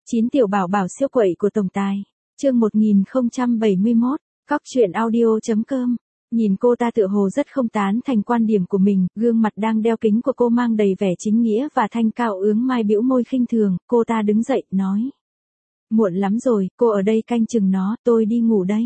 9 tiểu bảo bảo siêu quậy của tổng tài. Chương 1071, Cóc truyện audio.com. Nhìn cô ta tựa hồ rất không tán thành quan điểm của mình, gương mặt đang đeo kính của cô mang đầy vẻ chính nghĩa và thanh cao ướng mai bĩu môi khinh thường, cô ta đứng dậy, nói. Muộn lắm rồi, cô ở đây canh chừng nó, tôi đi ngủ đây.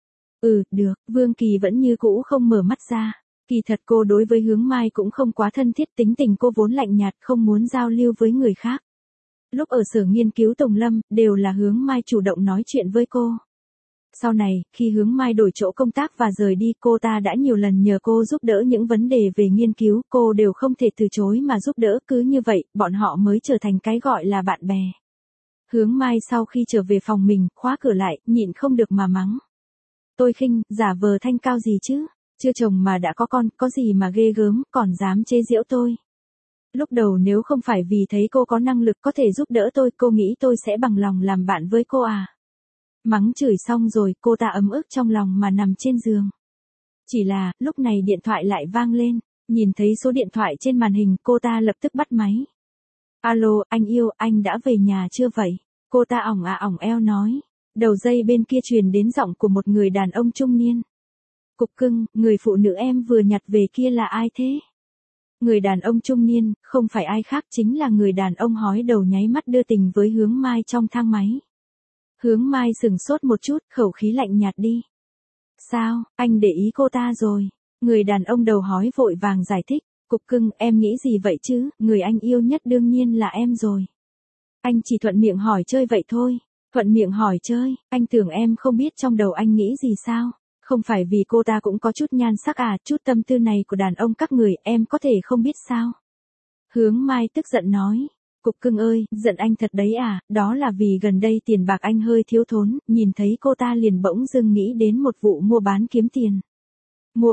Được, Vương Kỳ vẫn như cũ không mở mắt ra. Kỳ thật cô đối với Hướng Mai cũng không quá thân thiết, tính tình cô vốn lạnh nhạt, không muốn giao lưu với người khác. Lúc ở sở nghiên cứu Tùng Lâm, đều là Hướng Mai chủ động nói chuyện với cô. Sau này, khi Hướng Mai đổi chỗ công tác và rời đi, cô ta đã nhiều lần nhờ cô giúp đỡ những vấn đề về nghiên cứu, cô đều không thể từ chối mà giúp đỡ, cứ như vậy, bọn họ mới trở thành cái gọi là bạn bè. Hướng Mai sau khi trở về phòng mình, khóa cửa lại, nhịn không được mà mắng. Tôi khinh, giả vờ thanh cao gì chứ, chưa chồng mà đã có con, có gì mà ghê gớm, còn dám chế giễu tôi. Lúc đầu nếu không phải vì thấy cô có năng lực có thể giúp đỡ tôi, cô nghĩ tôi sẽ bằng lòng làm bạn với cô à. Mắng chửi xong rồi, cô ta ấm ức trong lòng mà nằm trên giường. Chỉ là, lúc này điện thoại lại vang lên, nhìn thấy số điện thoại trên màn hình, cô ta lập tức bắt máy. Alo, anh yêu, anh đã về nhà chưa vậy? Cô ta ỏng eo nói. Đầu dây bên kia truyền đến giọng của một người đàn ông trung niên. Cục cưng, người phụ nữ em vừa nhặt về kia là ai thế? Người đàn ông trung niên, không phải ai khác chính là người đàn ông hói đầu nháy mắt đưa tình với Hướng Mai trong thang máy. Hướng Mai sừng sốt một chút, khẩu khí lạnh nhạt đi. Sao, anh để ý cô ta rồi? Người đàn ông đầu hói vội vàng giải thích. Cục cưng, em nghĩ gì vậy chứ, người anh yêu nhất đương nhiên là em rồi. Anh chỉ thuận miệng hỏi chơi vậy thôi. Thuận miệng hỏi chơi, anh tưởng em không biết trong đầu anh nghĩ gì sao? Không phải vì cô ta cũng có chút nhan sắc à, chút tâm tư này của đàn ông các người, em có thể không biết sao? Hướng Mai tức giận nói. Cục cưng ơi, giận anh thật đấy à, đó là vì gần đây tiền bạc anh hơi thiếu thốn, nhìn thấy cô ta liền bỗng dưng nghĩ đến một vụ mua bán kiếm tiền. Mua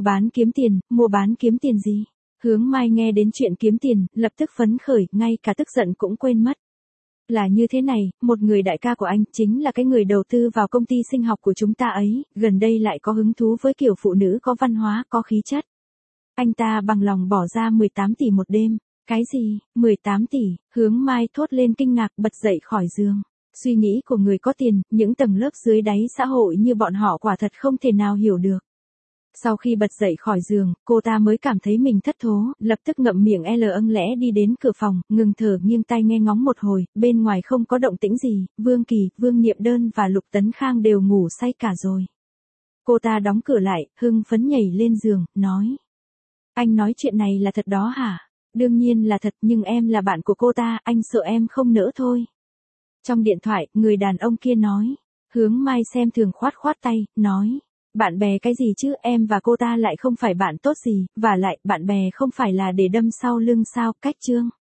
bán kiếm tiền gì? Hướng Mai nghe đến chuyện kiếm tiền, lập tức phấn khởi, ngay cả tức giận cũng quên mất. Là như thế này, một người đại ca của anh, chính là cái người đầu tư vào công ty sinh học của chúng ta ấy, gần đây lại có hứng thú với kiểu phụ nữ có văn hóa, có khí chất. Anh ta bằng lòng bỏ ra 18 tỷ một đêm. Cái gì, 18 tỷ, Hướng Mai thốt lên kinh ngạc, bật dậy khỏi giường. Suy nghĩ của người có tiền, những tầng lớp dưới đáy xã hội như bọn họ quả thật không thể nào hiểu được. Sau khi bật dậy khỏi giường, cô ta mới cảm thấy mình thất thố, lập tức ngậm miệng lẽ đi đến cửa phòng, ngừng thở nghiêng tai nghe ngóng một hồi, bên ngoài không có động tĩnh gì, Vương Kỳ, Vương Niệm Đơn và Lục Tấn Khang đều ngủ say cả rồi. Cô ta đóng cửa lại, hưng phấn nhảy lên giường, nói. Anh nói chuyện này là thật đó hả? Đương nhiên là thật, nhưng em là bạn của cô ta, anh sợ em không nỡ thôi. Trong điện thoại, người đàn ông kia nói. Hướng Mai xem thường khoát tay, nói. Bạn bè cái gì chứ, em và cô ta lại không phải bạn tốt gì, và lại, bạn bè không phải là để đâm sau lưng sao, cách chương.